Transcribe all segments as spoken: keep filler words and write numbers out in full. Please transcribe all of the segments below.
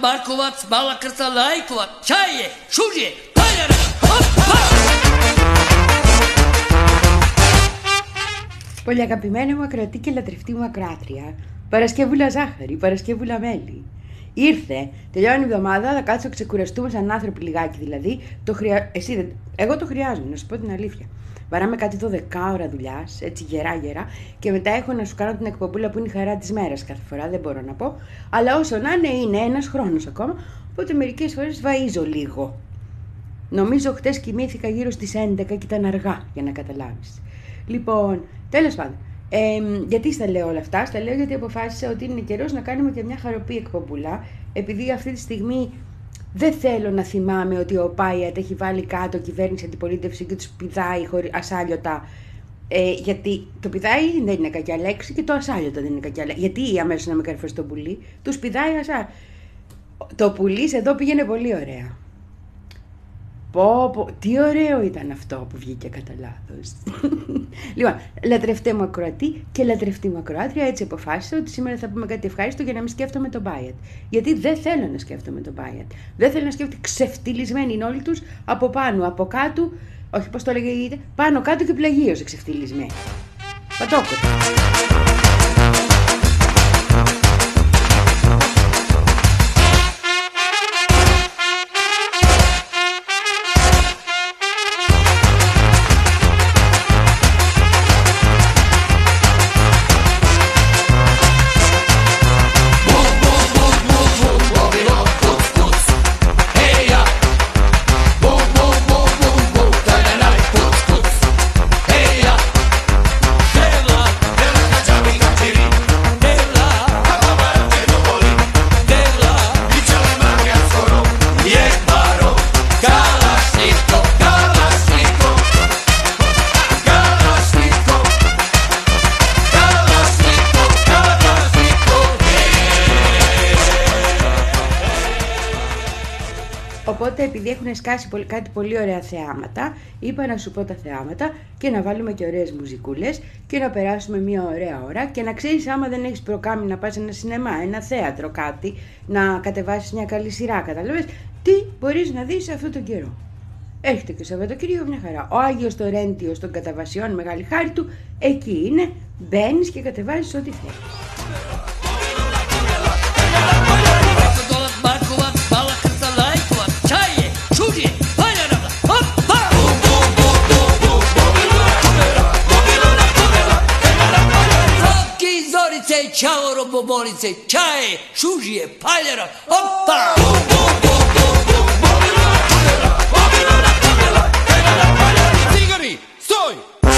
Markovac, Malakrca, Lajkovac, Čaje, Šužje, Paljara, hoppa! Πολύ αγαπημένη μου ακροατή και λατρευτή μου ακροάτρια, Παρασκευούλα ζάχαρη, Παρασκευούλα μέλι. Ήρθε, τελειώνει η εβδομάδα, θα κάτσω ξεκουραστούμε σαν άνθρωποι λιγάκι δηλαδή. Το χρεια... Εσύ δεν... Εγώ το χρειάζομαι, να σου πω την αλήθεια. Βαράμε κάτι δώδεκα ώρα δουλειά, έτσι γερά γερά, και μετά έχω να σου κάνω την εκπομπούλα που είναι η χαρά της μέρας κάθε φορά, δεν μπορώ να πω. Αλλά όσο να είναι, είναι ένας χρόνος ακόμα, οπότε μερικές φορές βαΐζω λίγο. Νομίζω χτες κοιμήθηκα γύρω στις έντεκα και ήταν αργά, για να καταλάβεις. Λοιπόν, τέλος πάντων, ε, γιατί στα λέω όλα αυτά? Στα λέω γιατί αποφάσισα ότι είναι καιρός να κάνουμε και μια χαροπή εκπομπούλα, επειδή αυτή τη στιγμή δεν θέλω να θυμάμαι ότι ο Πάιατ έχει βάλει κάτω κυβέρνηση αντιπολίτευση και τους πηδάει ασάλιωτα. Ε, γιατί το πηδάει δεν είναι κακιά λέξη και το ασάλιωτα δεν είναι κακιά λέξη. Γιατί αμέσως να με καρφώσει το πουλί, τους πηδάει ασάλιωτα. Το πουλί εδώ πήγαινε πολύ ωραία. Πω, πω, τι ωραίο ήταν αυτό που βγήκε κατά λάθος. Λοιπόν, λατρευτέ μου ακροατή και λατρευτή μου ακροάτρια, έτσι αποφάσισα ότι σήμερα θα πούμε κάτι ευχάριστο για να μην σκέφτομαι τον Πάιατ. Γιατί δεν θέλω να σκέφτομαι τον Πάιατ. Δεν θέλω να σκέφτομαι, ξεφτυλισμένοι είναι όλοι τους, από πάνω, από κάτω, όχι πώς το λέγεται, πάνω κάτω και πλαγίως ξεφτυλισμένοι. Πατόκοτα. Οπότε επειδή έχουν σκάσει κάτι πολύ ωραία θεάματα, είπα να σου πω τα θεάματα και να βάλουμε και ωραίες μουζικούλες και να περάσουμε μια ωραία ώρα και να ξέρεις, άμα δεν έχεις προκάμει να πας σε ένα σινεμά, ένα θέατρο, κάτι, να κατεβάσεις μια καλή σειρά, καταλαβες, τι μπορείς να δεις αυτόν τον καιρό. Έχετε και Σαββατοκύριακο μια χαρά. Ο Άγιος Τωρέντιος των Καταβασιών, μεγάλη χάρη του, εκεί είναι, μπαίνεις και κατεβάζεις ό,τι θέλεις. Ciao robobolice, čaje, šužije, paljara, opa! Cigari, stoj!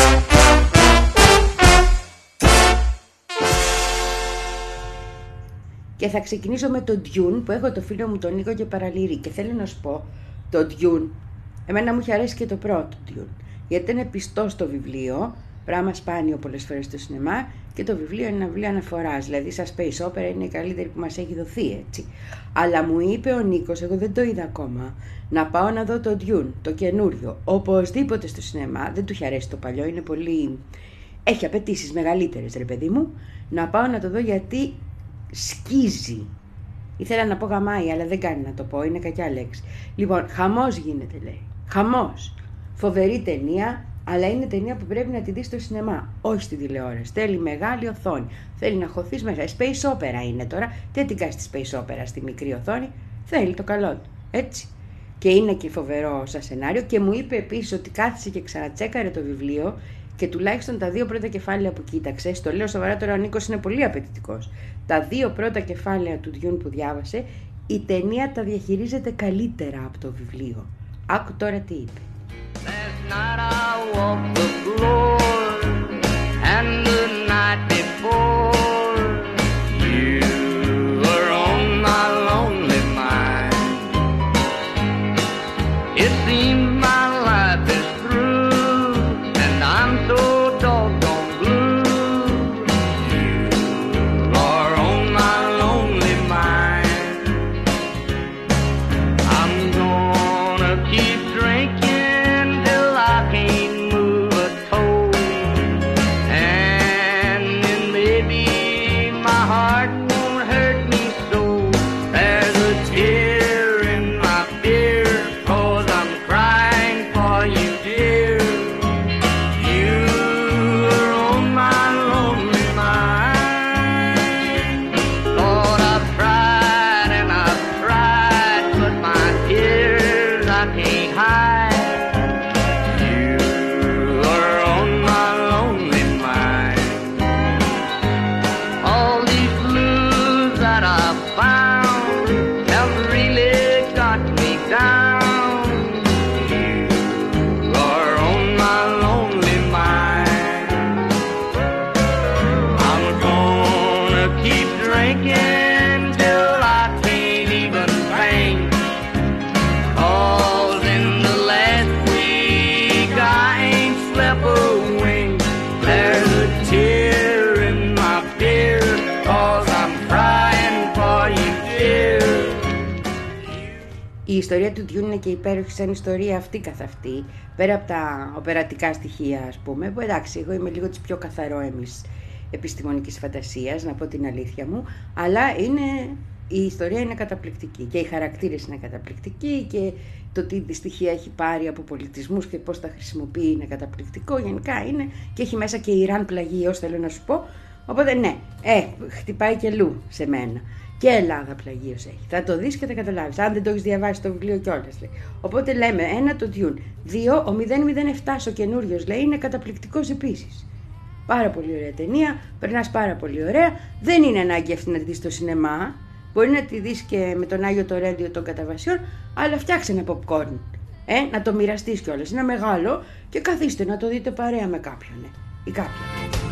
Και θα ξεκινήσω με το Dune που έχω το φίλο μου τον Νίκο και παραλυρεί και θέλω να σου πω, το Dune, εμένα μου είχε αρέσει και το πρώτο Dune, γιατί είναι πιστό στο βιβλίο, πράγμα σπάνιο πολλές φορές στο σινεμά, και το βιβλίο είναι ένα βιβλίο αναφοράς, δηλαδή σαν space opera είναι η καλύτερη που μας έχει δοθεί, έτσι. Αλλά μου είπε ο Νίκος, εγώ δεν το είδα ακόμα, να πάω να δω το Dune, το καινούριο, οπωσδήποτε στο σινεμά, δεν του είχε αρέσει το παλιό, είναι πολύ... έχει απαιτήσεις μεγαλύτερες ρε παιδί μου, να πάω να το δω γιατί σκίζει. Ήθελα να πω γαμάει, αλλά δεν κάνει να το πω, είναι κακιά λέξη. Λοιπόν, χαμός γίνεται λέει, χαμός, φοβερή ταινία. Αλλά είναι ταινία που πρέπει να τη δεις στο σινεμά, όχι στην τηλεόραση. Θέλει μεγάλη οθόνη. Θέλει να χωθείς μέσα. Space opera είναι τώρα. Τι την κάνεις στη space opera στη μικρή οθόνη. Θέλει το καλό του. Έτσι. Και είναι και φοβερό σαν σενάριο. Και μου είπε επίσης ότι κάθισε και ξανατσέκαρε το βιβλίο και τουλάχιστον τα δύο πρώτα κεφάλαια που κοίταξε. Το λέω σοβαρά τώρα, ο Νίκος είναι πολύ απαιτητικός. Τα δύο πρώτα κεφάλαια του Dune που διάβασε, η ταινία τα διαχειρίζεται καλύτερα από το βιβλίο. Άκου τώρα τι είπε. Last night I walked the floor, and the night before, you were on my lonely mind. It seems my life is through, and I'm so doggone blue. You are on my lonely mind. I'm gonna keep drinking can't move a toe, and then maybe down. You are on my lonely mind. I'm gonna keep drinking till I can't even think. 'Cause in the last week I ain't slept a wink. There's a tear in my beer, 'cause I'm crying for you, dear. Η ιστορία του Dune είναι και υπέροχη σαν ιστορία αυτή καθ' αυτή, πέρα από τα οπερατικά στοιχεία, ας πούμε, που εντάξει, εγώ είμαι λίγο της πιο καθαρόαιμης επιστημονικής φαντασίας, να πω την αλήθεια μου, αλλά είναι, η ιστορία είναι καταπληκτική και οι χαρακτήρες είναι καταπληκτικοί και το τι στοιχεία έχει πάρει από πολιτισμούς και πώς τα χρησιμοποιεί είναι καταπληκτικό, γενικά είναι, και έχει μέσα και Ιράν πλαγίως, θέλω να σου πω, οπότε ναι, ε, χτυπάει και λου σε μένα. Και Ελλάδα πλαγίως έχει. Θα το δεις και θα καταλάβεις. Αν δεν το έχεις διαβάσει το βιβλίο κιόλας, λέει. Οπότε λέμε, ένα το Dune. Δύο, ο μηδέν μηδέν επτά ο καινούριος, λέει, είναι καταπληκτικός επίσης. Πάρα πολύ ωραία ταινία, περνάς πάρα πολύ ωραία. Δεν είναι ανάγκη αυτή να τη δεις στο σινεμά. Μπορεί να τη δεις και με τον Άγιο το Ρέντιο των Καταβασιών, αλλά φτιάξε ένα popcorn. Ε, να το μοιραστείς κιόλας. Είναι μεγάλο και καθίστε να το δείτε παρέα με κάποιον. Ναι. Ή κάποια.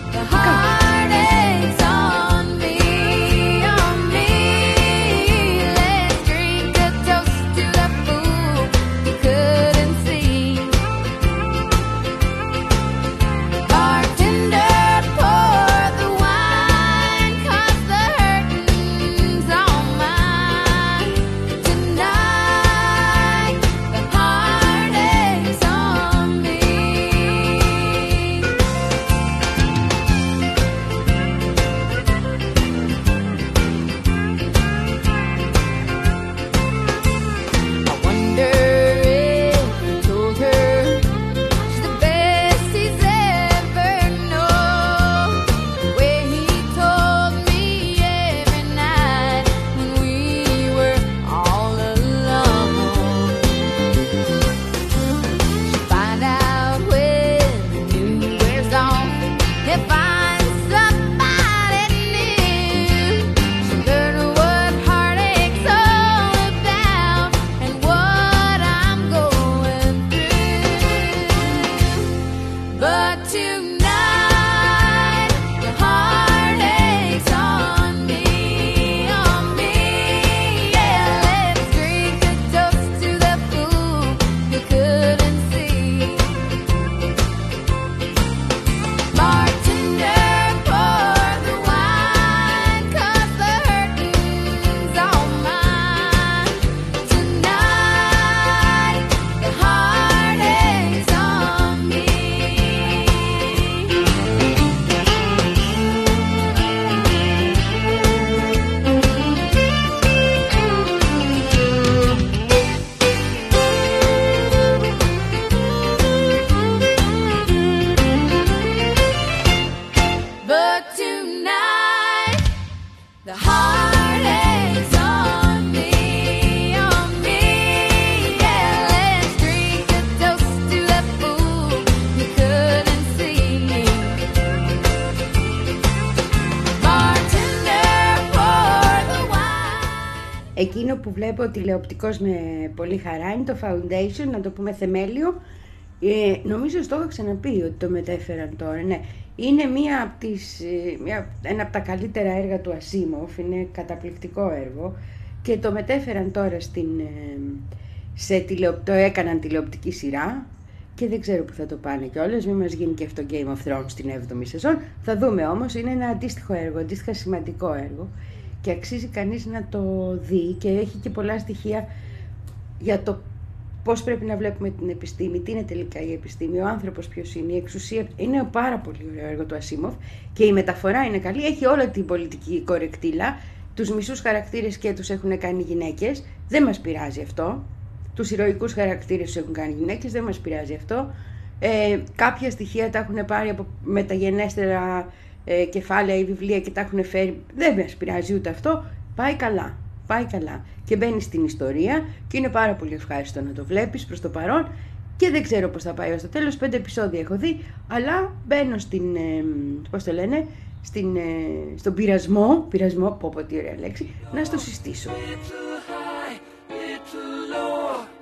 Εκείνο που βλέπω τηλεοπτικός με πολύ χαρά είναι το Foundation, να το πούμε θεμέλιο. Ε, νομίζω στο έχω ξαναπεί ότι το μετέφεραν τώρα. Ναι. Είναι μία από τις, μία, ένα από τα καλύτερα έργα του Ασίμοφ, είναι καταπληκτικό έργο και το μετέφεραν τώρα στην, σε τηλεοπ, το έκαναν τηλεοπτική σειρά και δεν ξέρω που θα το πάνε κιόλας, μην μας γίνει και αυτό Game of Thrones στην έβδομη σεζόν. Θα δούμε όμως, είναι ένα αντίστοιχο έργο, αντίστοιχα σημαντικό έργο και αξίζει κανείς να το δει και έχει και πολλά στοιχεία για το πώς πρέπει να βλέπουμε την επιστήμη, τι είναι τελικά η επιστήμη, ο άνθρωπος ποιος είναι, η εξουσία. Είναι πάρα πολύ ωραίο έργο του Ασίμοφ και η μεταφορά είναι καλή, έχει όλη την πολιτική κορεκτήλα, τους μισούς χαρακτήρες και τους έχουν κάνει γυναίκες, δεν μας πειράζει αυτό. Τους ηρωικούς χαρακτήρες τους έχουν κάνει γυναίκες, δεν μας πειράζει αυτό. Ε, κάποια στοιχεία τα έχουν πάρει από μεταγενέστερα ε, κεφάλαια ή βιβλία και τα έχουν φέρει, δεν μας πειράζει ούτε αυτό, πάει καλά. Πάει καλά και μπαίνει στην ιστορία και είναι πάρα πολύ ευχάριστο να το βλέπεις προς το παρόν και δεν ξέρω πώς θα πάει ως το τέλος, πέντε επεισόδια έχω δει, αλλά μπαίνω στην, ε, πώς το λένε, στην, ε, στον πειρασμό, πειρασμό, πω πω τι ωραία λέξη, να στο συστήσω. Little high, little low.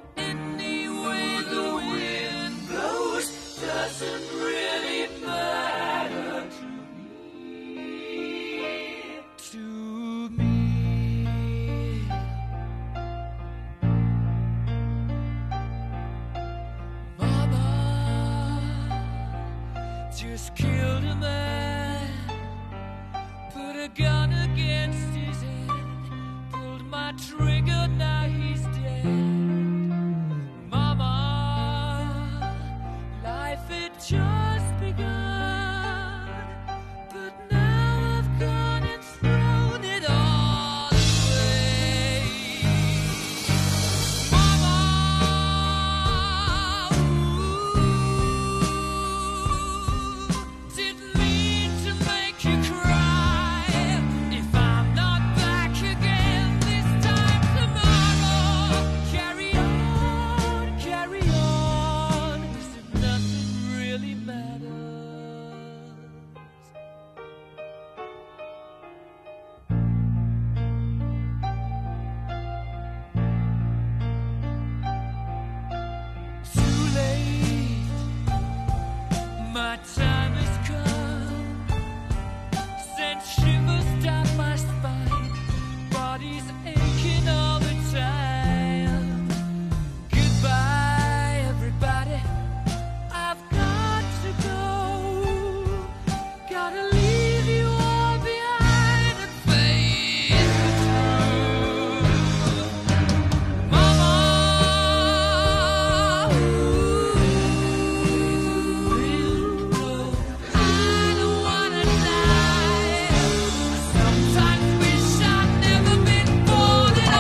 just killed a man, put a gun against his head, pulled my trigger, now he's dead. Mama, life had just begun, but now I've gone and thrown it all away. Mama, ooh, didn't mean to make you cry. If I'm not back again this time tomorrow, carry on, carry on, as if nothing really matters. Too late, my time has come. Sent shivers down my spine, body's aching all the time. Goodbye, everybody, I've got to go. Gotta leave you all behind and face the truth. Mama, I don't wanna die. Sometimes wish I'd never been born at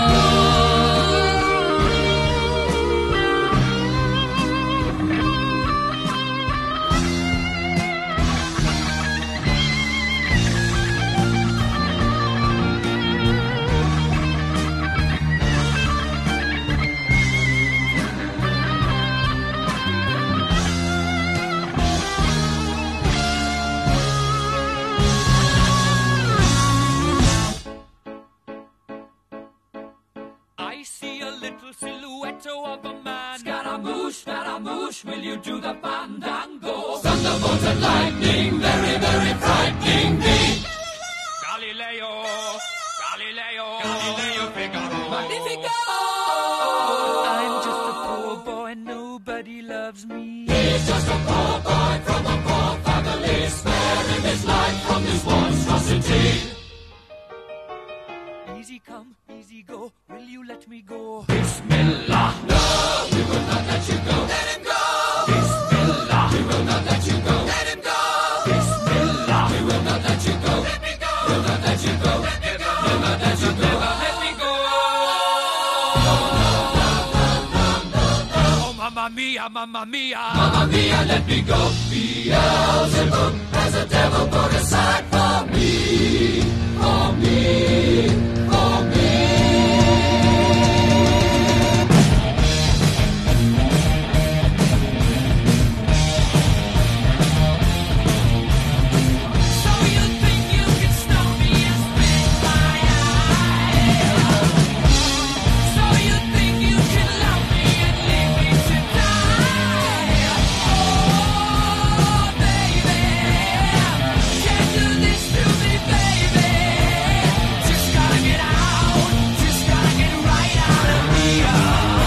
I see a little silhouette of a man. Scaramouche, Scaramouche, will you do the fandango? Thunderbolt and lightning, very, very frightening me. Galileo, Galileo, Galileo Figaro. Magnifico! I'm just a poor boy, nobody loves me. He's just a poor boy from a poor family, sparing his life from this monstrosity. Easy come, easy go, will you let me go? Bismillah, no, we will not let you go. Let him go! Bismillah, we will not let you go. Let him go! Bismillah, we will not let you go. Let me go! We'll not let you go. Let me go! We'll not let you go. Let me go! Oh, mamma mia, mamma mia, mamma mia, let me go. Beelzebub has a devil put aside for me, for me, for me. So you think you can stop me and spit my eye? So you think you can love me and leave me to die? Oh, baby, can't do this to me, baby. Just gotta get out, just gotta get right out of here.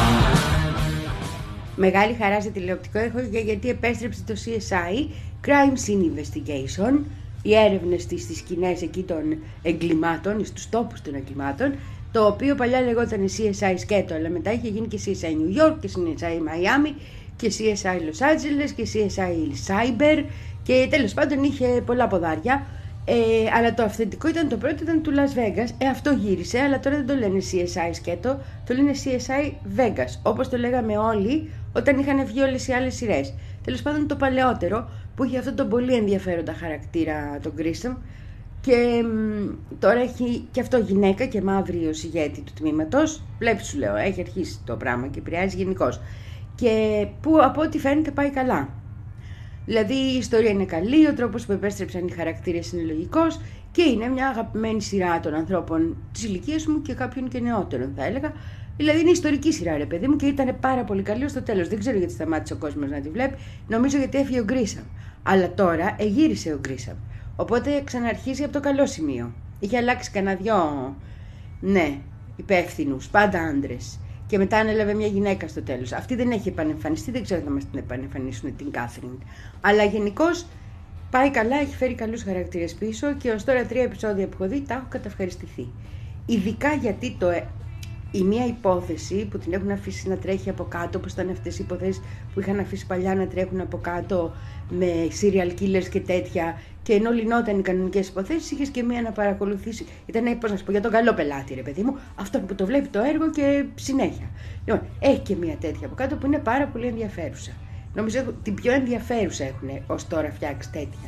Μεγάλη χαρά σε τηλεοπτικό έχω και γιατί επέστρεψε το σι ες άι, Crime Scene Investigation, οι έρευνες της στις σκηνές εκεί των εγκλημάτων, στους τόπους των εγκλημάτων, το οποίο παλιά λεγόταν σι ες άι σκέτο, αλλά μετά είχε γίνει και σι ες άι New York και σι ες άι Miami και σι ες άι Los Angeles και σι ες άι Cyber και τέλος πάντων είχε πολλά ποδάρια. Ε, αλλά το αυθεντικό ήταν το πρώτο, ήταν του Las Vegas. Ε, αυτό γύρισε, αλλά τώρα δεν το λένε σι ες άι σκέτο, το λένε σι ες άι Vegas, όπως το λέγαμε όλοι όταν είχαν βγει όλες οι άλλες σειρές. Τέλος πάντων το παλαιότερο που είχε αυτόν τον πολύ ενδιαφέροντα χαρακτήρα, τον Grissom, και μ, τώρα έχει και αυτό γυναίκα και μαύρη ως ηγέτη του τμήματος. Βλέπεις, σου λέω, έχει αρχίσει το πράγμα και επηρεάζει γενικώς. Και που από ό,τι φαίνεται πάει καλά. Δηλαδή η ιστορία είναι καλή, ο τρόπος που επέστρεψαν οι χαρακτήρες είναι λογικός και είναι μια αγαπημένη σειρά των ανθρώπων της ηλικίας μου και κάποιων και νεότερων, θα έλεγα. Δηλαδή είναι ιστορική σειρά, ρε παιδί μου, και ήταν πάρα πολύ καλή ως το τέλος. Δεν ξέρω γιατί σταμάτησε ο κόσμος να τη βλέπει. Νομίζω γιατί έφυγε ο Grissom. Αλλά τώρα εγύρισε ο Grissom. Οπότε ξαναρχίζει από το καλό σημείο. Είχε αλλάξει κανένα δυο, ναι, υπεύθυνους, πάντα άντρες. Και μετά ανέλαβε μια γυναίκα στο τέλος. Αυτή δεν έχει επανεμφανιστεί, δεν ξέρω αν θα μας την επανεμφανίσουν την Κάθριν. Αλλά γενικώς Πάει καλά, έχει φέρει καλούς χαρακτήρες πίσω και ως τώρα τρία επεισόδια που έχω δει τα έχω καταυχαριστηθεί. Ειδικά γιατί το, η μία υπόθεση που την έχουν αφήσει να τρέχει από κάτω, όπως ήταν αυτές οι υποθέσεις που είχαν αφήσει παλιά να τρέχουν από κάτω με serial killers και τέτοια, και ενώ λυνόταν οι κανονικές υποθέσεις, είχες και μία να παρακολουθήσει. Ήταν, πώς να σου πω, για τον καλό πελάτη, ρε παιδί μου, αυτό που το βλέπει το έργο και συνέχεια. Λοιπόν, έχει και μία τέτοια από κάτω που είναι πάρα πολύ ενδιαφέρουσα. Νομίζω την πιο ενδιαφέρουσα έχουν ως τώρα φτιάξει τέτοια.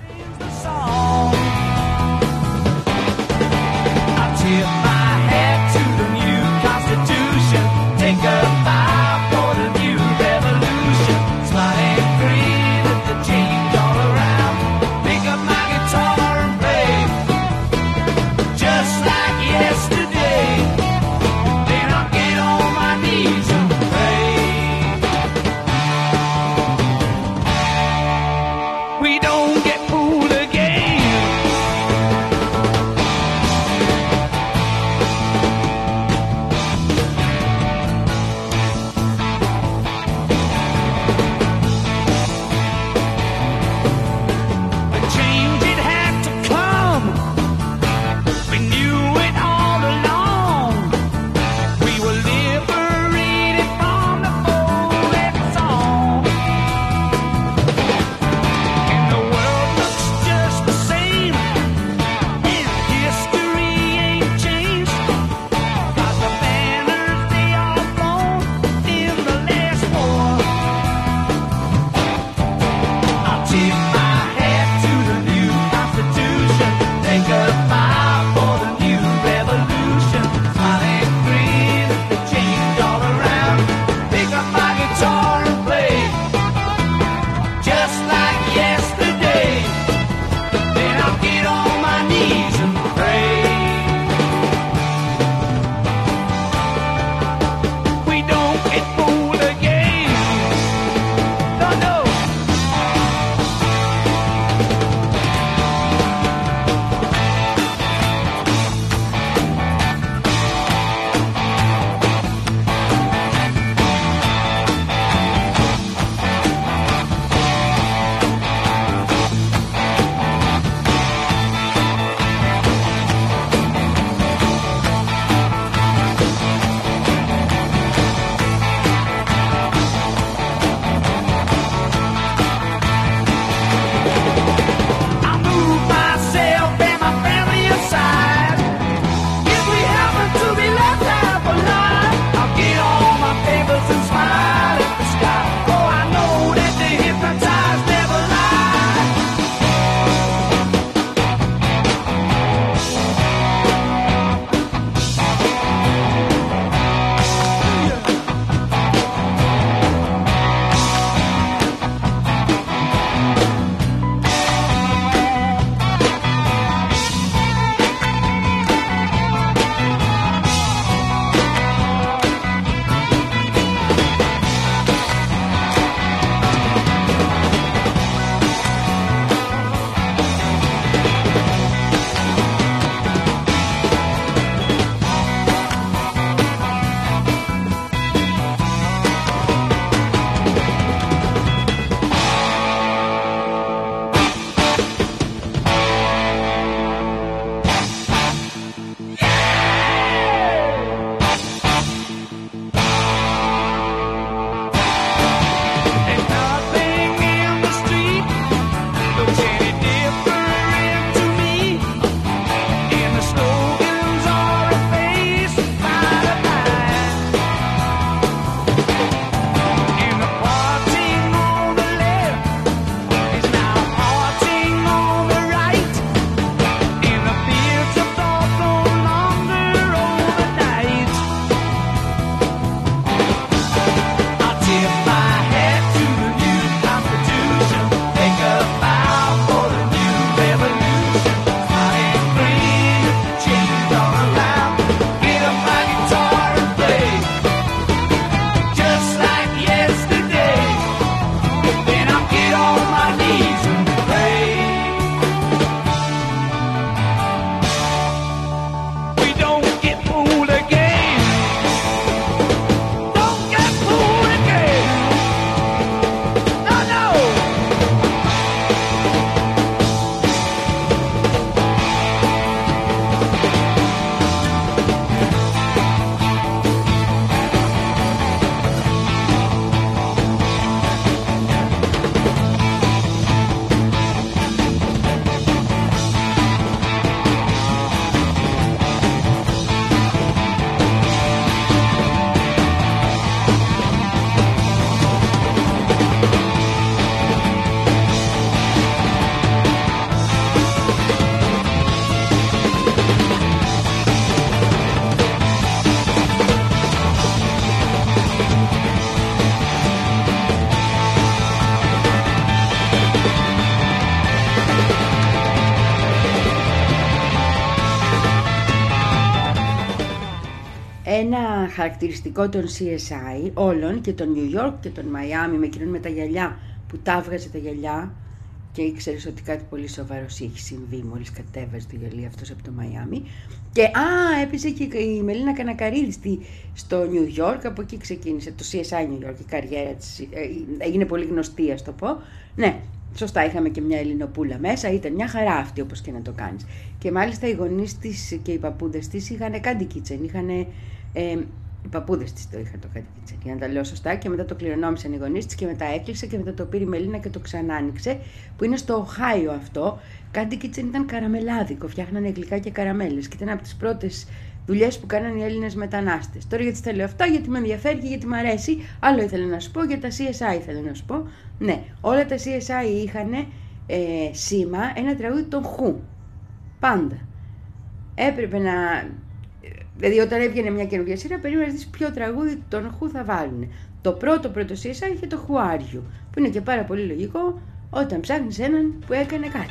Ένα χαρακτηριστικό των σι ες άι όλων, και των New York και των Miami, με εκείνον με τα γυαλιά που τα έβγαζε τα γυαλιά και ήξερες ότι κάτι πολύ σοβαρό είχε συμβεί μόλις κατέβαζε το γυαλί αυτός από το Miami. Και α, έπαιζε και η Μελίνα Κανακαρίδη στο New York, από εκεί ξεκίνησε το σι ες άι New York, η καριέρα της, έγινε πολύ γνωστή, ας το πω. Ναι, σωστά, είχαμε και μια Ελληνοπούλα μέσα, ήταν μια χαρά αυτή, όπως και να το κάνεις. Και μάλιστα οι γονείς της και οι παππούδες της είχαν κάντι κίτσεν, είχαν, ε, οι παππούδες της το είχαν το κάντι κίτσεν, για να τα λέω σωστά, και μετά το κληρονόμησαν οι γονείς της και μετά έκλεισε και μετά το πήρε η Μελίνα και το ξανά άνοιξε, που είναι στο Οχάιο αυτό. Κάντι κίτσεν ήταν καραμελάδικο, φτιάχνανε γλυκά και καραμέλες και ήταν από τις πρώτες δουλειές που κάνανε οι Έλληνες μετανάστες. Τώρα γιατί τα λέω αυτά, γιατί με ενδιαφέρει και γιατί μου αρέσει. Άλλο ήθελα να σου πω, για τα σι ες άι ήθελα να σου πω. Ναι, όλα τα σι ες άι είχαν ε, σήμα ένα τραγούδι των Who. Πάντα. Έπρεπε να. Δηλαδή, όταν έβγαινε μια καινούργια σειρά, περίμενε να δεις ποιο τραγούδι των Who θα βάλουν. Το πρώτο πρώτο σι ες άι είχε το Who Are You, που είναι και πάρα πολύ λογικό όταν ψάχνεις έναν που έκανε κάτι.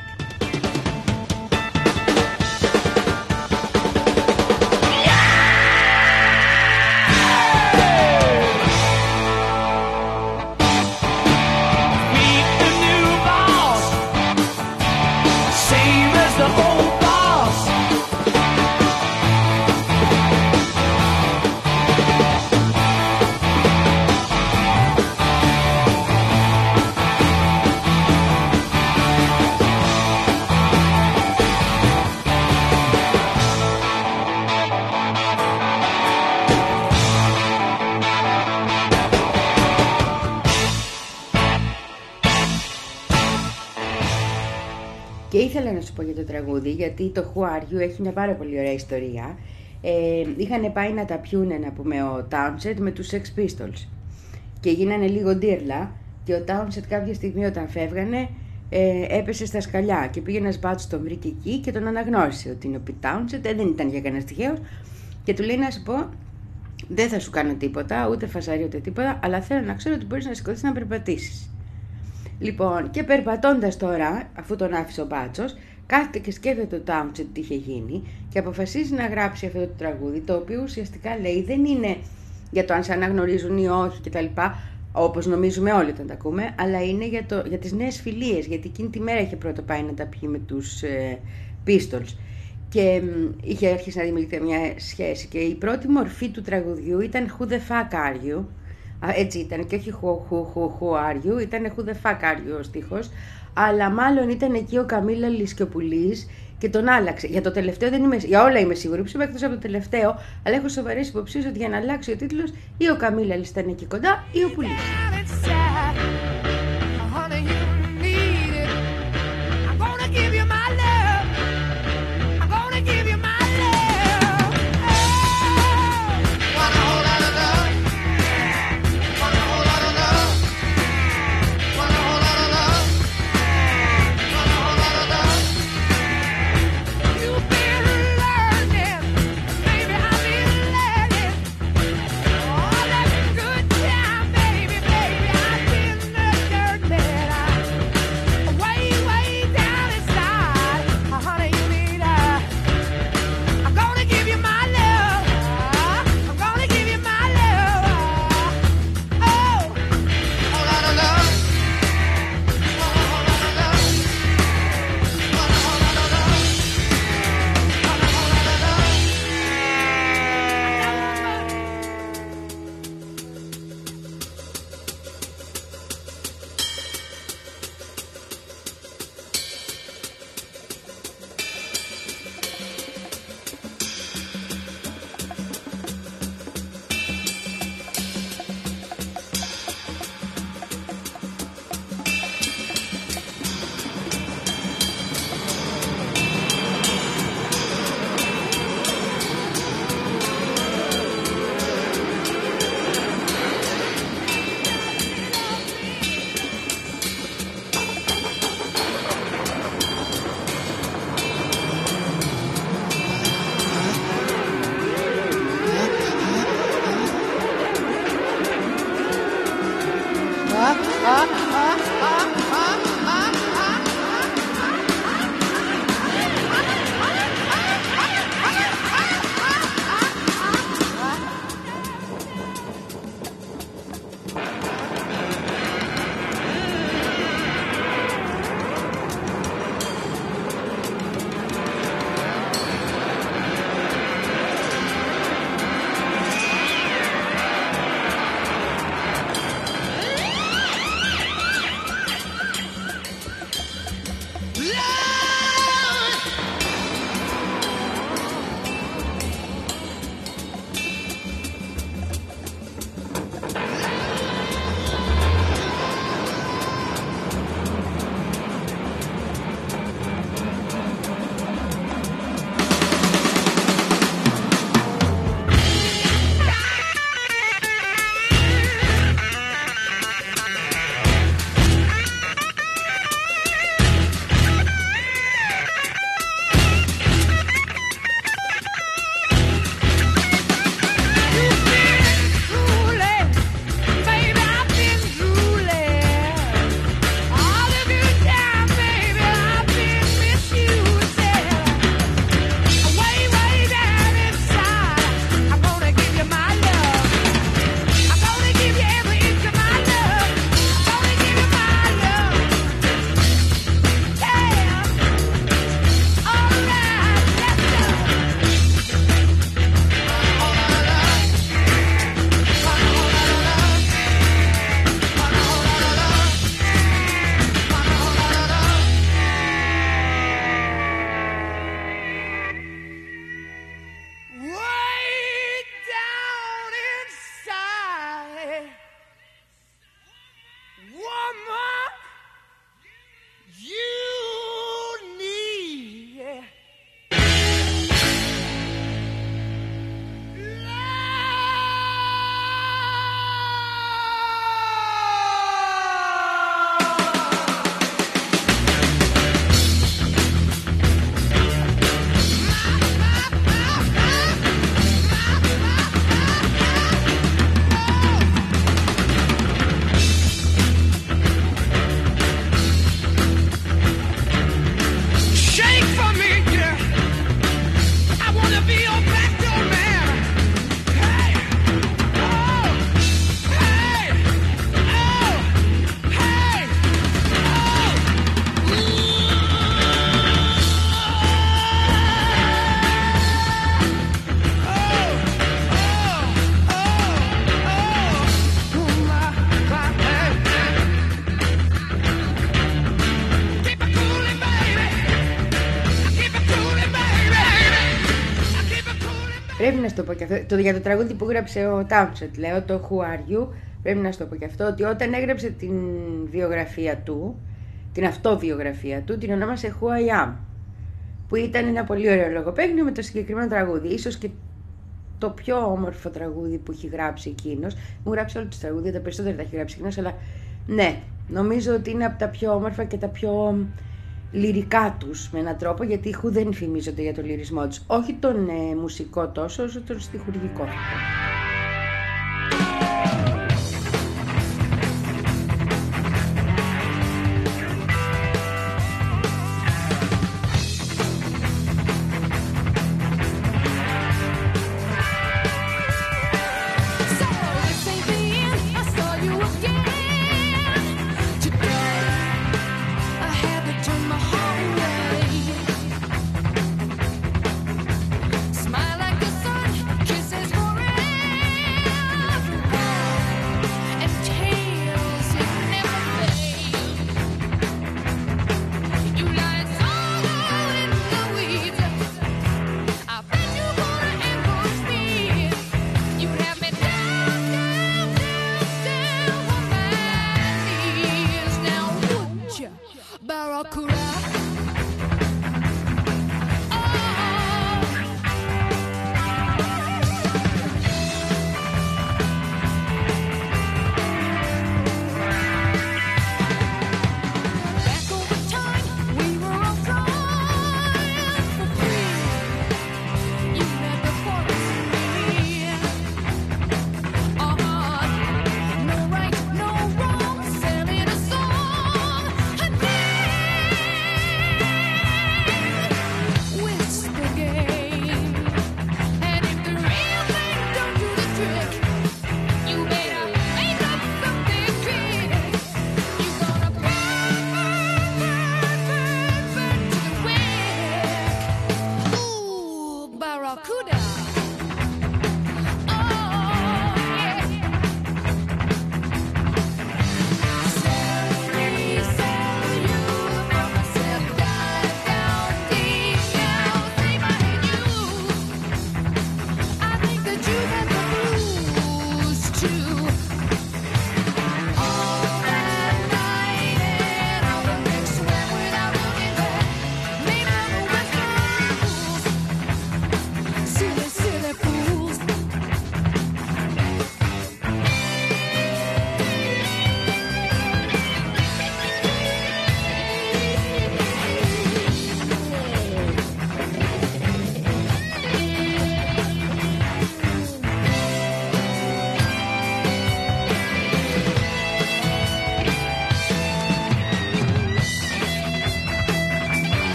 Και ήθελα να σου πω για το τραγούδι, γιατί το Who Are You έχει μια πάρα πολύ ωραία ιστορία. Ε, είχαν πάει να τα πιούνε, να πούμε, ο Townshend με τους Sex Pistols και γίνανε λίγο ντύρλα, και ο Townshend κάποια στιγμή όταν φεύγανε ε, έπεσε στα σκαλιά και πήγε ένας μπάτσος, τον βρήκε εκεί και τον αναγνώρισε ότι είναι ο Pete Townshend, ε, δεν ήταν για κανένας τυχαίος, και του λέει να σου πω, δεν θα σου κάνω τίποτα, ούτε φασαρί ούτε τίποτα, αλλά θέλω να ξέρω ότι μπορείς να σηκωθείς να περπατήσεις. Λοιπόν, και περπατώντας τώρα, αφού τον άφησε ο μπάτσος, κάθεται και σκέφτεται το Townshend τι είχε γίνει και αποφασίζει να γράψει αυτό το τραγούδι, το οποίο ουσιαστικά λέει δεν είναι για το αν σε αναγνωρίζουν ή όχι κτλ, όπως νομίζουμε όλοι όταν τα ακούμε, αλλά είναι για, το, για τις νέες φιλίες, γιατί εκείνη τη μέρα είχε πρώτο πάει να τα πιει με τους ε, Pistols και μ, είχε αρχίσει να δημιουργηθεί μια σχέση, και η πρώτη μορφή του τραγουδιού ήταν Who the fuck are you? Έτσι ήταν, και όχι who, who, who, who are you, ήταν who the fuck are you ο στίχος, αλλά μάλλον ήταν εκεί ο Καμίλα Λισκιοπουλής και τον άλλαξε. Για το τελευταίο δεν είμαι, για όλα είμαι σίγουρη, ψήμα εκτός από το τελευταίο, αλλά έχω σοβαρές υποψίες ότι για να αλλάξει ο τίτλος ή ο Καμίλα ήταν εκεί κοντά ή ο Πουλής. Baby, baby, I Πρέπει να σου το πω και αυτό. Το, για το τραγούδι που γράψε ο Townshend, λέω, το Who Are You, πρέπει να σου το πω και αυτό, ότι όταν έγραψε την βιογραφία του, την αυτοβιογραφία του, την ονόμασε Who I Am, που ήταν ένα πολύ ωραίο λογοπαίγνιο με το συγκεκριμένο τραγούδι. Ίσως και το πιο όμορφο τραγούδι που έχει γράψει εκείνος. Μου γράψει όλα τις τραγούδια, τα περισσότερα τα έχει γράψει εκείνος, αλλά ναι, νομίζω ότι είναι από τα πιο όμορφα και τα πιο λυρικά τους με έναν τρόπο, γιατί οι Who δεν φημίζονται για τον λυρισμό τους. Όχι τον ε, μουσικό τόσο, όσο τον στιχουργικό. Smile like the sun, kisses forever.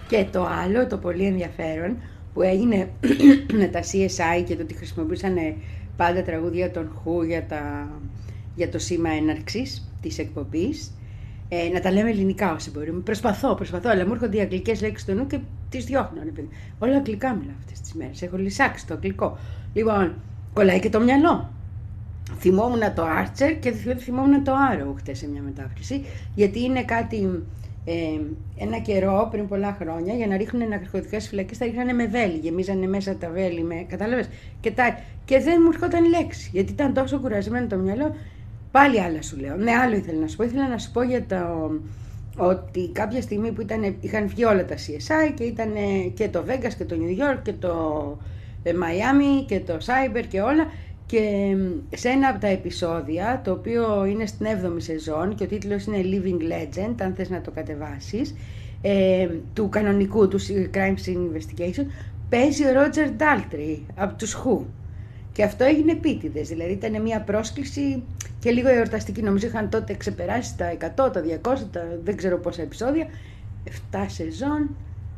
Και το άλλο, το πολύ ενδιαφέρον, που έγινε με τα σι ες άι και το ότι χρησιμοποιούσαν πάντα τραγούδια των Who για, τα, για το σήμα έναρξης της εκπομπής. Ε, να τα λέμε ελληνικά όσοι μπορούμε. Προσπαθώ, προσπαθώ, αλλά μου έρχονται οι αγγλικές λέξεις στο νου και τις διώχνω. Όλα αγγλικά μιλάω αυτές τις μέρες. Έχω λυσάξει το αγγλικό. Λοιπόν, κολλάει και το μυαλό. Θυμόμουν το Archer και θυμόμουν το Arrow χτες σε μια μετάφραση, γιατί είναι κάτι. Ε, ένα καιρό, πριν πολλά χρόνια, για να ρίχνουν ναρκωτικά στις φυλακές, τα ρίχνανε με βέλη. Γεμίζανε μέσα τα βέλη με. Κατάλαβες. Και, τα... και δεν μου έρχονταν λέξη, γιατί ήταν τόσο κουρασμένο το μυαλό. Πάλι άλλα σου λέω. Ναι, άλλο ήθελα να σου πω. Ήθελα να σου πω για το ότι κάποια στιγμή που ήταν, είχαν βγει όλα τα σι ες άι και ήταν και το Vegas και το New York και το Miami και το Cyber και όλα. Και σε ένα από τα επεισόδια, το οποίο είναι στην έβδομη σεζόν και ο τίτλος είναι Living Legend, αν θες να το κατεβάσεις, ε, του κανονικού, του Crime Scene Investigation, παίζει ο Roger Daltrey από τους Who. Και αυτό έγινε επίτηδες, δηλαδή ήταν μια πρόσκληση και λίγο εορταστική. Νομίζω είχαν τότε ξεπεράσει τα εκατό, τα διακόσια, τα δεν ξέρω πόσα επεισόδια, επτά σεζόν,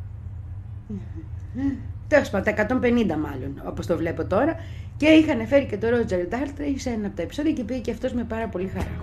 τέλος πάντων, τα εκατόν πενήντα μάλλον, όπως το βλέπω τώρα. Και είχαν φέρει και το Roger Daltrey σε ένα από τα επεισόδια και πήγε και αυτός με πάρα πολύ χαρά.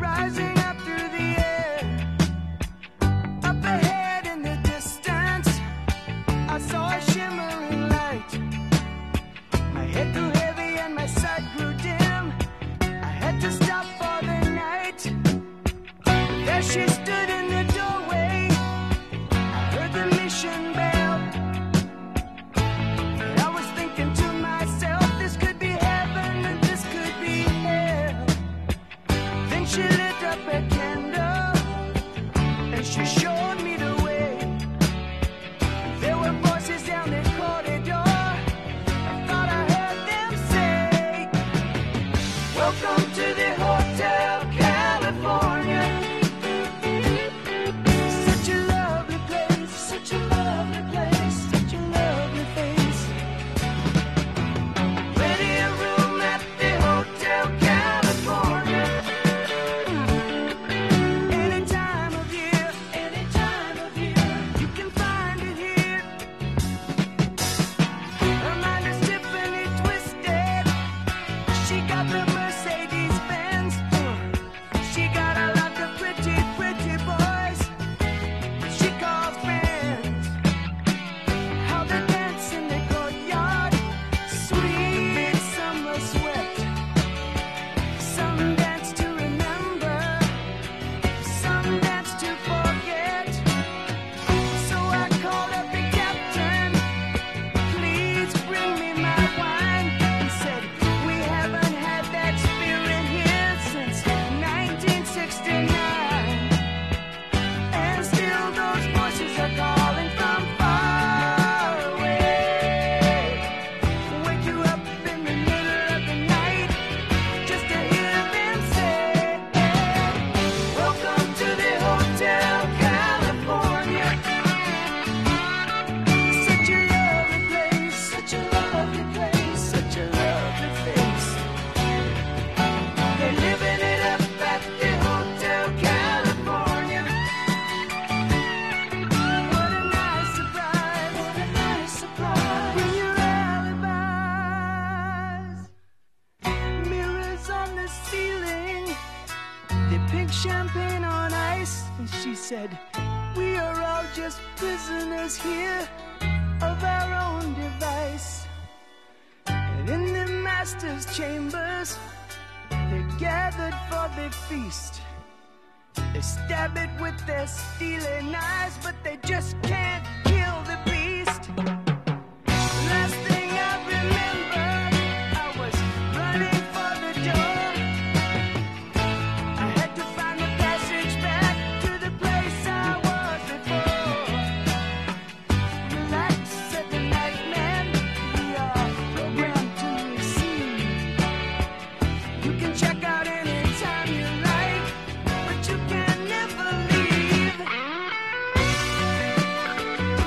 Check out anytime you like, but you can never leave.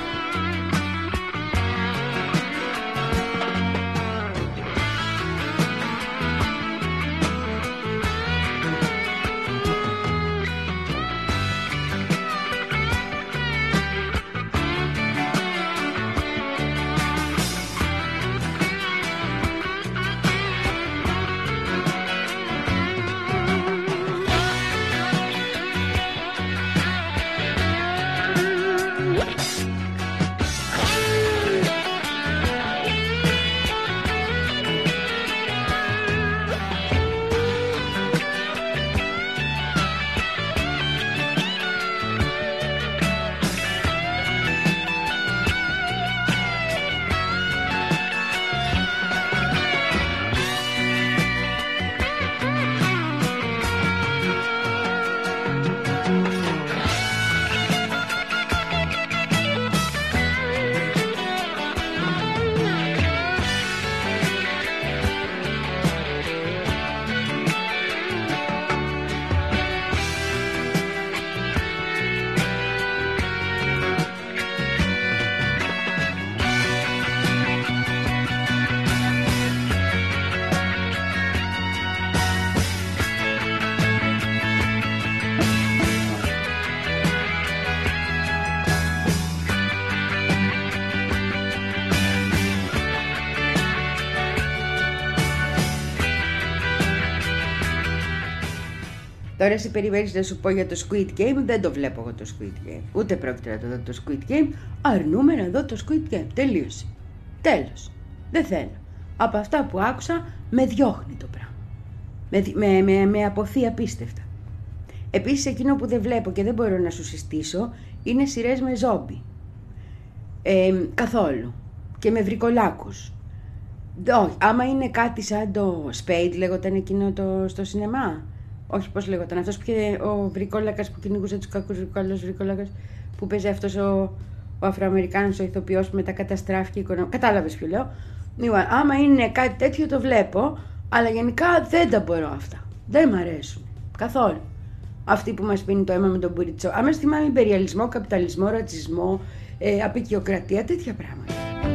Τώρα εσύ περιμένεις να σου πω για το Squid Game, δεν το βλέπω εγώ το Squid Game. Ούτε πρόκειται να το δω το Squid Game. Αρνούμε να δω το Squid Game. Τελείωσε. Τέλος. Δεν θέλω. Από αυτά που άκουσα με διώχνει το πράγμα. Με, με, με, με αποθεί απίστευτα. Επίσης εκείνο που δεν βλέπω και δεν μπορώ να σου συστήσω είναι σειρές με ζόμπι. Ε, καθόλου. Και με βρικολάκους. Όχι, άμα είναι κάτι σαν το Spade λέγονταν εκείνο το, στο σινεμά. Όχι, πώς λέγονταν αυτός που είχε ο βρικόλακας που κυνηγούσε τους κακούς βρικόλακους βρικόλακας που παίζει αυτός ο, ο Αφροαμερικάνος ο ηθοποιός που μετά καταστράφηκε οικονομικά. Κατάλαβες ποιο λέω. Λοιπόν, άμα είναι κάτι τέτοιο το βλέπω, αλλά γενικά δεν τα μπορώ αυτά. Δεν μ' αρέσουν καθόλου. Αυτοί που μας πίνει το αίμα με τον μπουριτσό. Άμα θυμάμαι υπεριαλισμό, καπιταλισμό, ρατσισμό, ε, απικιοκρατία, τέτοια πράγματα.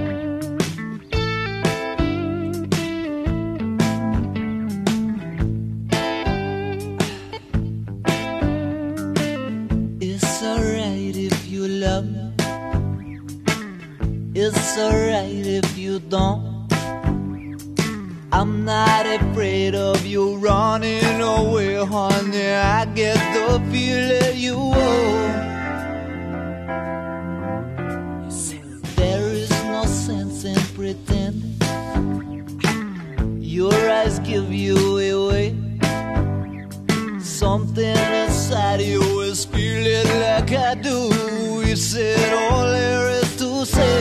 It's alright if you don't. I'm not afraid of you running away, honey. I get the feeling you owe. There is no sense in pretending. Your eyes give you away. Something inside you is feeling like I do. You said all there is to say.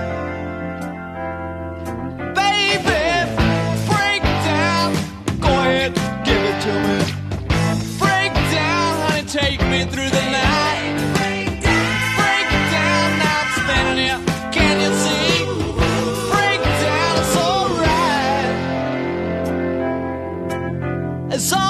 Baby, break down. Go ahead, give it to me. Break down, honey, take me through the night. Break down, break down, now I'm spinning here. Can you see? Break down, it's alright. It's alright.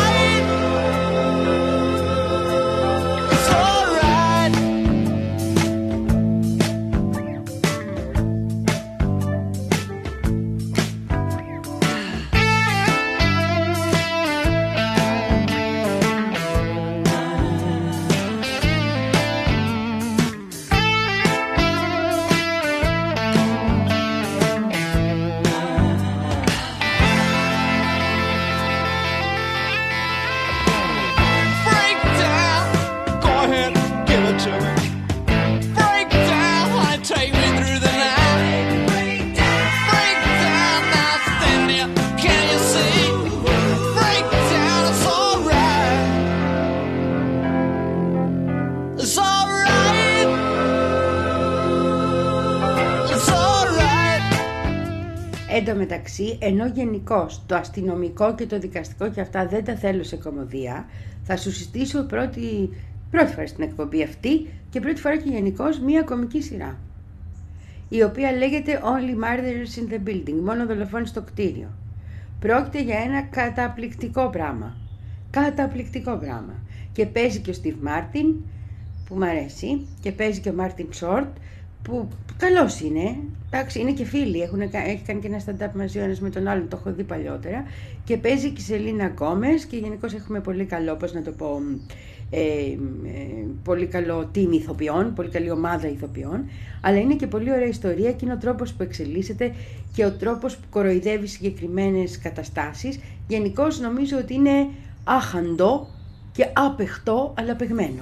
Εν τω μεταξύ, ενώ γενικώς το αστυνομικό και το δικαστικό και αυτά δεν τα θέλω σε κωμωδία, θα σου συστήσω πρώτη, πρώτη φορά στην εκπομπή αυτή και πρώτη φορά και γενικώς μία κωμική σειρά, η οποία λέγεται Only Murderers in the Building, μόνο δολοφόνοι στο κτίριο. Πρόκειται για ένα καταπληκτικό πράγμα. Καταπληκτικό πράγμα. Και παίζει και ο Steve Martin, που μου αρέσει, και παίζει και ο Martin Short, που καλός είναι. Εντάξει, είναι και φίλοι, έχουν, έχει κάνει και ένα stand-up μαζί ο ένας με τον άλλον, το έχω δει παλιότερα. Και παίζει και η Σελίνα Γκόμες και γενικώς έχουμε πολύ καλό, πώς να το πω, ε, ε, πολύ καλό team ηθοποιών, πολύ καλή ομάδα ηθοποιών. Αλλά είναι και πολύ ωραία ιστορία και είναι ο τρόπος που εξελίσσεται και ο τρόπος που κοροϊδεύει συγκεκριμένες καταστάσεις. Γενικώς νομίζω ότι είναι άχαντο και άπεχτο, αλλά παιγμένο.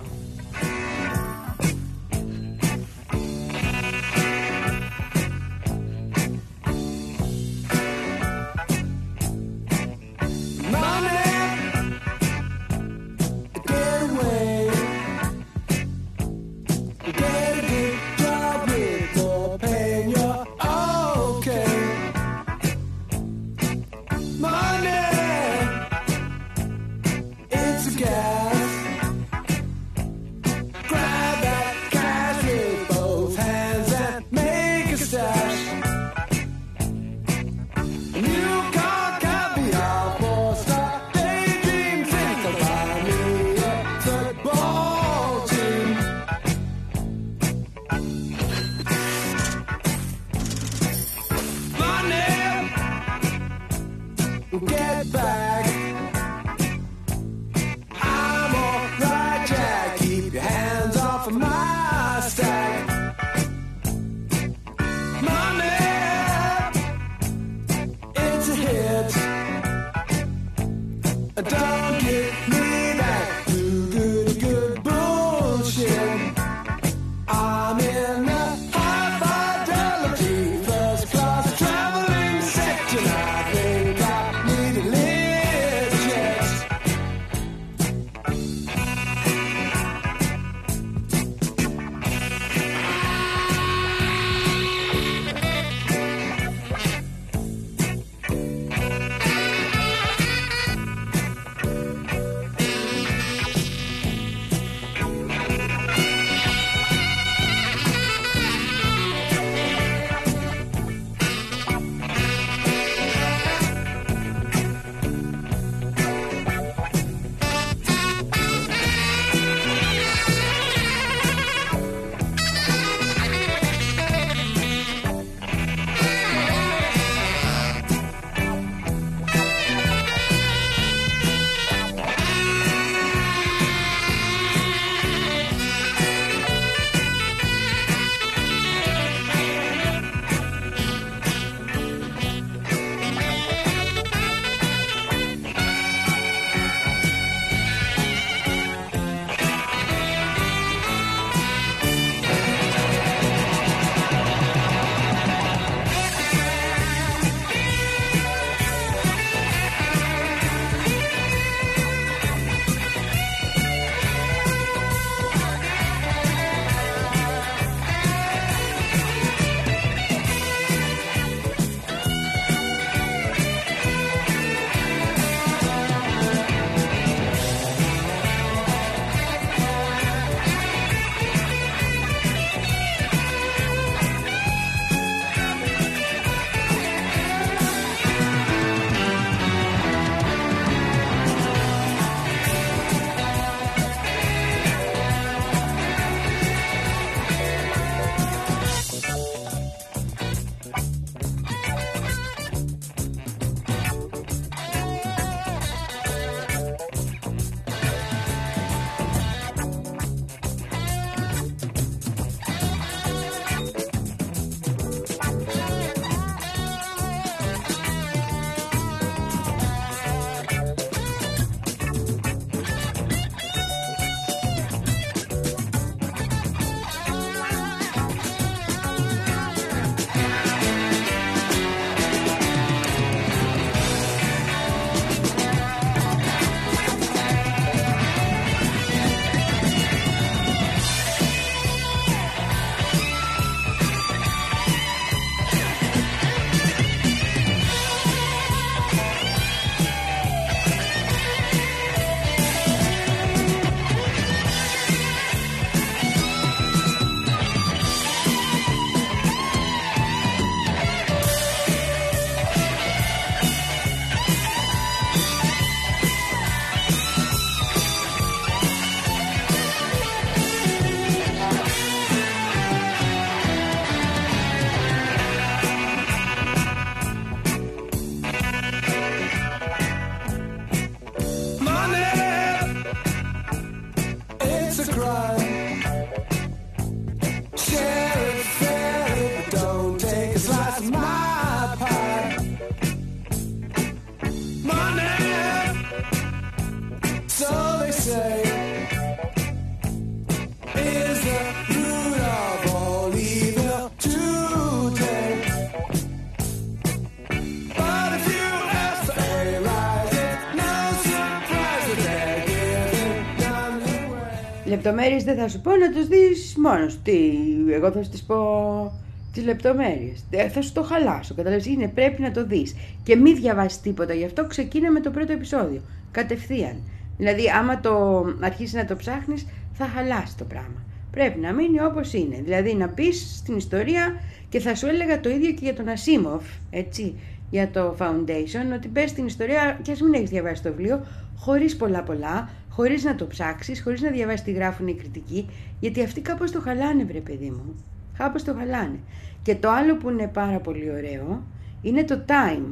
Λεπτομέρειες δεν θα σου πω, να τους δεις μόνος. Τι, εγώ θα σου τις πω τις λεπτομέρειες. Θα σου το χαλάσω, καταλαβαίνεις, είναι, πρέπει να το δεις. Και μη διαβάσεις τίποτα, γι' αυτό ξεκίνα με το πρώτο επεισόδιο, κατευθείαν. Δηλαδή άμα το αρχίσεις να το ψάχνεις θα χαλάσει το πράγμα. Πρέπει να μείνει όπως είναι, δηλαδή να πεις στην ιστορία, και θα σου έλεγα το ίδιο και για τον Ασίμοφ, έτσι, για το Foundation, ότι πες την ιστορία και ας μην έχεις διαβάσει το βιβλίο, χωρίς πολλά πολλά, χωρίς να το ψάξεις, χωρίς να διαβάσεις τι γράφουν οι κριτικοί, γιατί αυτοί κάπως το χαλάνε, βρε παιδί μου. Κάπως το χαλάνε. Και το άλλο που είναι πάρα πολύ ωραίο είναι το Time,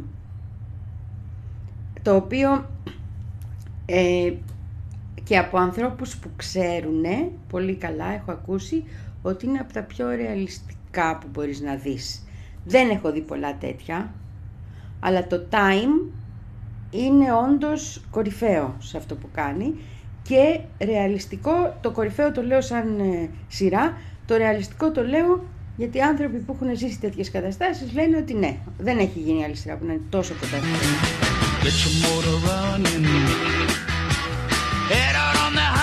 το οποίο ε, και από ανθρώπους που ξέρουνε πολύ καλά έχω ακούσει ότι είναι από τα πιο ρεαλιστικά που μπορείς να δεις. Δεν έχω δει πολλά τέτοια, αλλά το Time είναι όντως κορυφαίο σε αυτό που κάνει και ρεαλιστικό. Το κορυφαίο το λέω σαν ε, σειρά, το ρεαλιστικό το λέω γιατί οι άνθρωποι που έχουν ζήσει τέτοιες καταστάσεις λένε ότι ναι, δεν έχει γίνει άλλη σειρά που να είναι τόσο κοντά. Get your motor running. Head out on the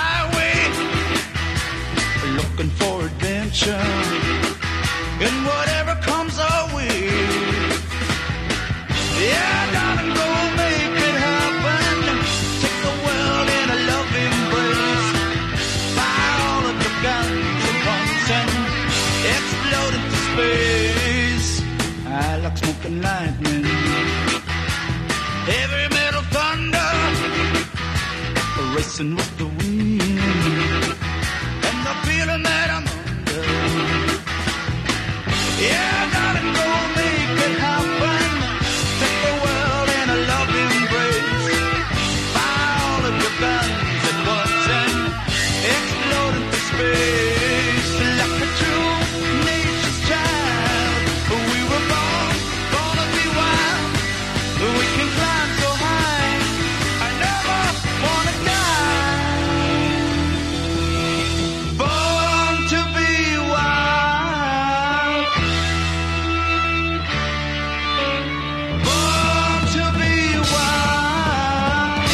adventure and whatever comes our way. Yeah, darling, go make it happen. Take the world in a loving embrace. Fire all of your guns at once and explode into space. I like smoke and lightning, heavy metal thunder, racing with the wind, and the feeling that I'm under. Yeah, darling, go make it happen. Take the world in a loving embrace. Fire all of your guns at once and explode into space. Like a true nature's child, we were born, born to be wild. We can climb so high, I never wanna die. Born to be wild. Born to be wild.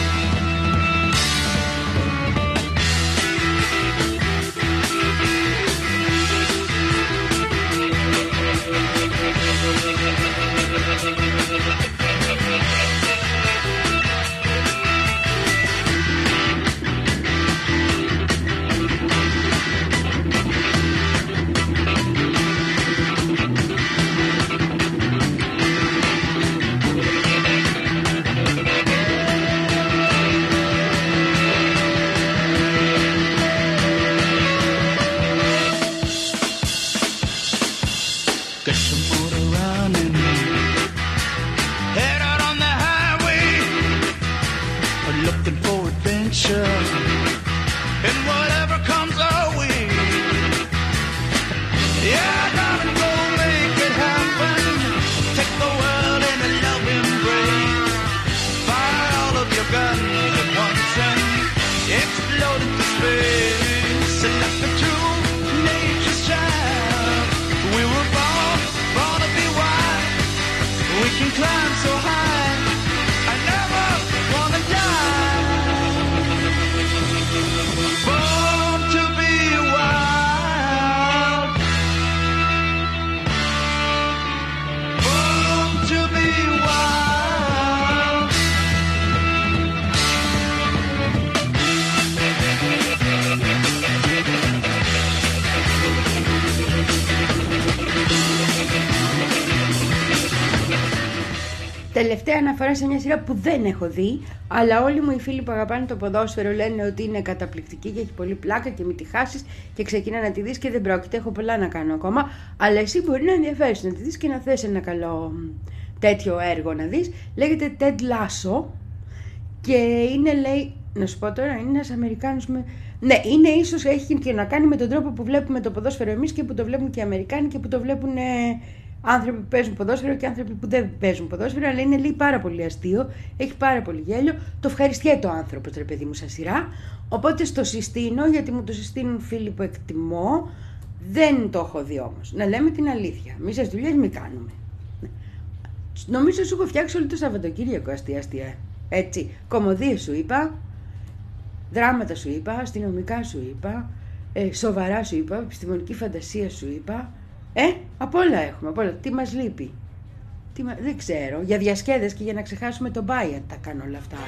Get your motor running, head out on the highway, looking for adventure and whatever comes our way. Yeah, darling, go make it happen. Take the world in a loving embrace. Fire all of your guns at once and explode into space. Like a true nature's child, we were born, born to be wild. We can climb so high, I never wanna die. Born to be wild. Born to be wild. Τελευταία αναφορά σε μια σειρά που δεν έχω δει, αλλά όλοι μου οι φίλοι που αγαπάνε το ποδόσφαιρο λένε ότι είναι καταπληκτική και έχει πολύ πλάκα και μην τη χάσεις και ξεκινά να τη δεις και δεν πρόκειται, έχω πολλά να κάνω ακόμα, αλλά εσύ μπορεί να ενδιαφέρεις να τη δεις και να θες ένα καλό τέτοιο έργο να δεις. Λέγεται Ted Lasso και είναι, λέει, να σου πω τώρα, είναι ένας Αμερικάνος με... Ναι, είναι ίσως, έχει και να κάνει με τον τρόπο που βλέπουμε το ποδόσφαιρο εμείς και που το βλέπουν και οι Αμερικάνοι και που το βλέπουν... Ε... άνθρωποι που παίζουν ποδόσφαιρο και άνθρωποι που δεν παίζουν ποδόσφαιρο, αλλά είναι, λέει, πάρα πολύ αστείο, έχει πάρα πολύ γέλιο, το ευχαριστιέται ο άνθρωπος, ρε παιδί μου, σαν σειρά, οπότε στο συστήνω, γιατί μου το συστήνουν φίλοι που εκτιμώ, δεν το έχω δει όμως, να λέμε την αλήθεια, μισές δουλειές μη κάνουμε. Νομίζω σου έχω φτιάξει όλο το Σαββατοκύριακο αστεία αστεία, έτσι, κωμωδίες σου είπα, δράματα σου είπα, αστυνομικά σου είπα, ε, σοβαρά σου είπα, επιστημονική φαντασία σου είπα. Ε, απ' όλα έχουμε, απ' όλα. Τι μας λείπει? Τι μα... Δεν ξέρω. Για διασκέδες και για να ξεχάσουμε τον Bayern τα κάνω όλα αυτά.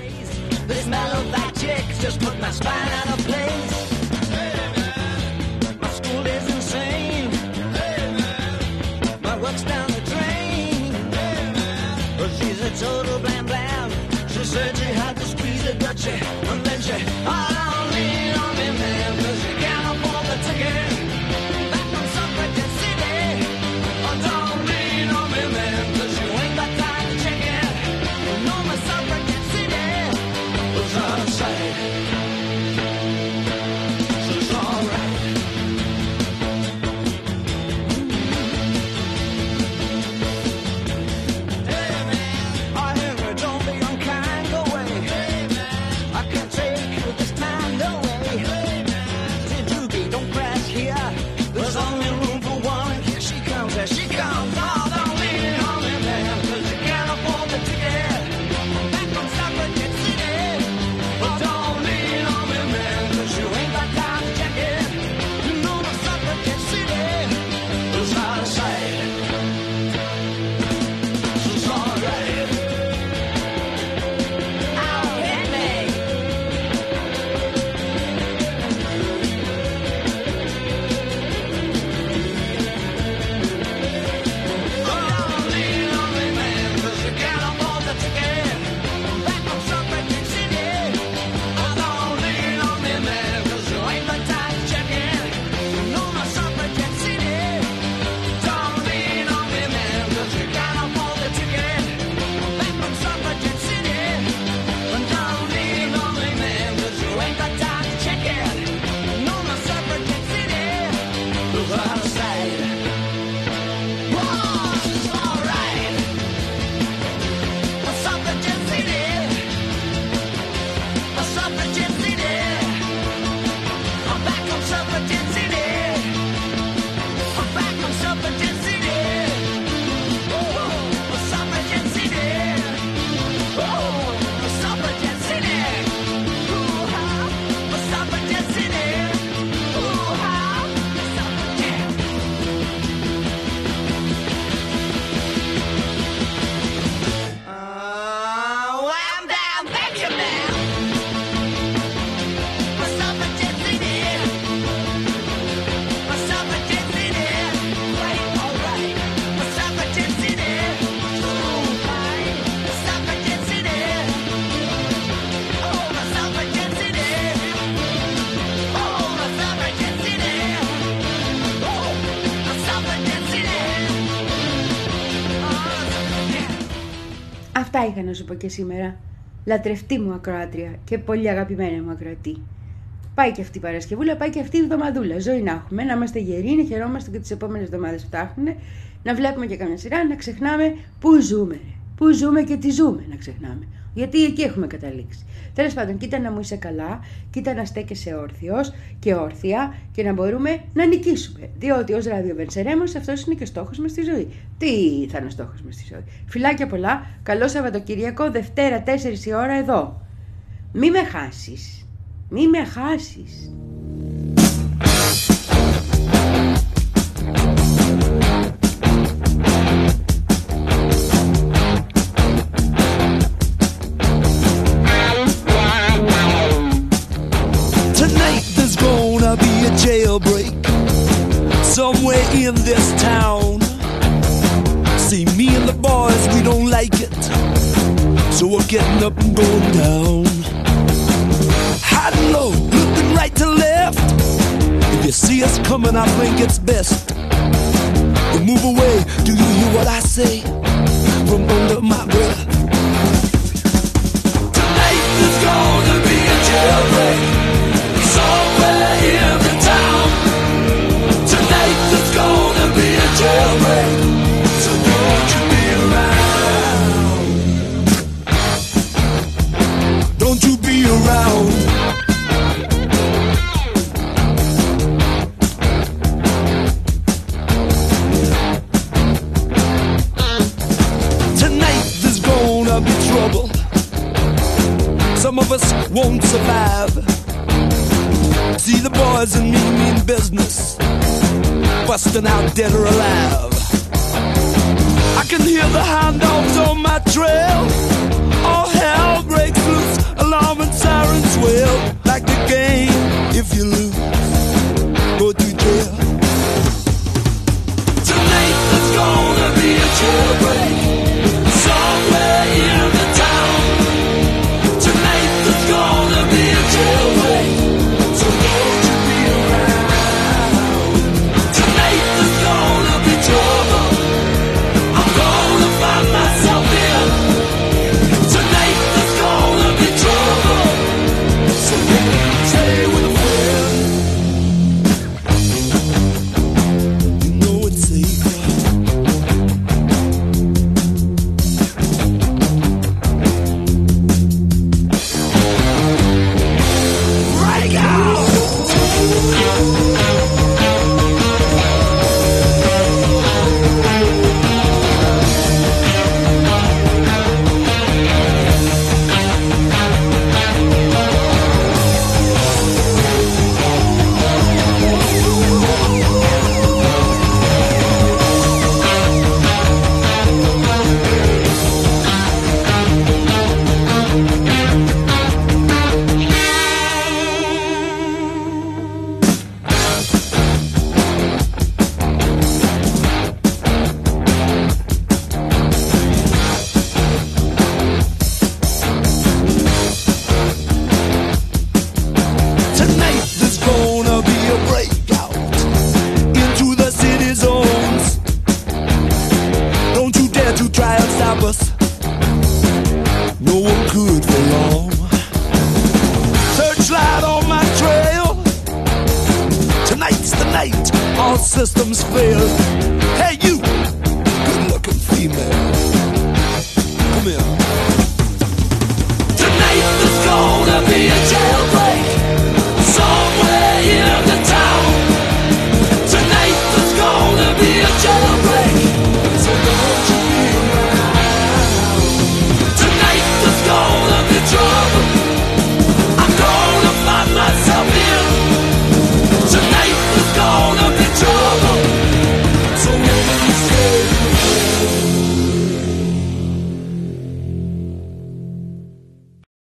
Αυτά είχα να σου πω και σήμερα. Λατρευτή μου ακροάτρια και πολύ αγαπημένα μου ακροατή. Πάει και αυτή η Παρασκευούλα, πάει και αυτή η εβδομαδούλα. Ζωή να έχουμε, να είμαστε γεροί, να χαιρόμαστε και τις επόμενες εβδομάδες που φτάχνουν, να βλέπουμε και καμιά σειρά, να ξεχνάμε πού ζούμε. Ρε. Πού ζούμε και τι ζούμε, να ξεχνάμε. Γιατί εκεί έχουμε καταλήξει. Τέλος πάντων, κοίτα να μου είσαι καλά, κοίτα να στέκεσαι όρθιος και όρθια και να μπορούμε να νικήσουμε. Διότι ως ραδιοβενσερέμος αυτός είναι και ο στόχος μας στη ζωή. Τι θα είναι ο στόχος μας στη ζωή. Φιλάκια πολλά, καλό Σαββατοκύριακο, Δευτέρα τέσσερις η ώρα εδώ. Μη με χάσεις, μη με χάσεις. Jailbreak somewhere in this town. See, me and the boys, we don't like it, so we're getting up and going down. High and low, looking right to left. If you see us coming, I think it's best to move away. Do you hear what I say from under my breath? Tonight is gonna be a jailbreak somewhere in the town. Tonight there's gonna be a jailbreak, so don't you be around. Don't you be around. Tonight there's gonna be trouble. Some of us won't survive. See the boys and me mean business, busting out dead or alive. I can hear the hound dogs on my trail. All hell breaks loose, alarm and sirens wail. Like the game, if you lose, go to jail. Tonight there's gonna be a jailbreak somewhere in the town. Tonight there's gonna be a jailbreak, so don't you be around. Tonight there's gonna be trouble. I'm gonna find myself in. Tonight there's gonna be trouble, so stay with a friend. You know it's safe. Break out! Tonight there's gonna be a breakout into the city zones. Don't you dare to try and stop us. No one could for long. Searchlight on my trail. Tonight's the night all systems fail. Hey you, good looking female.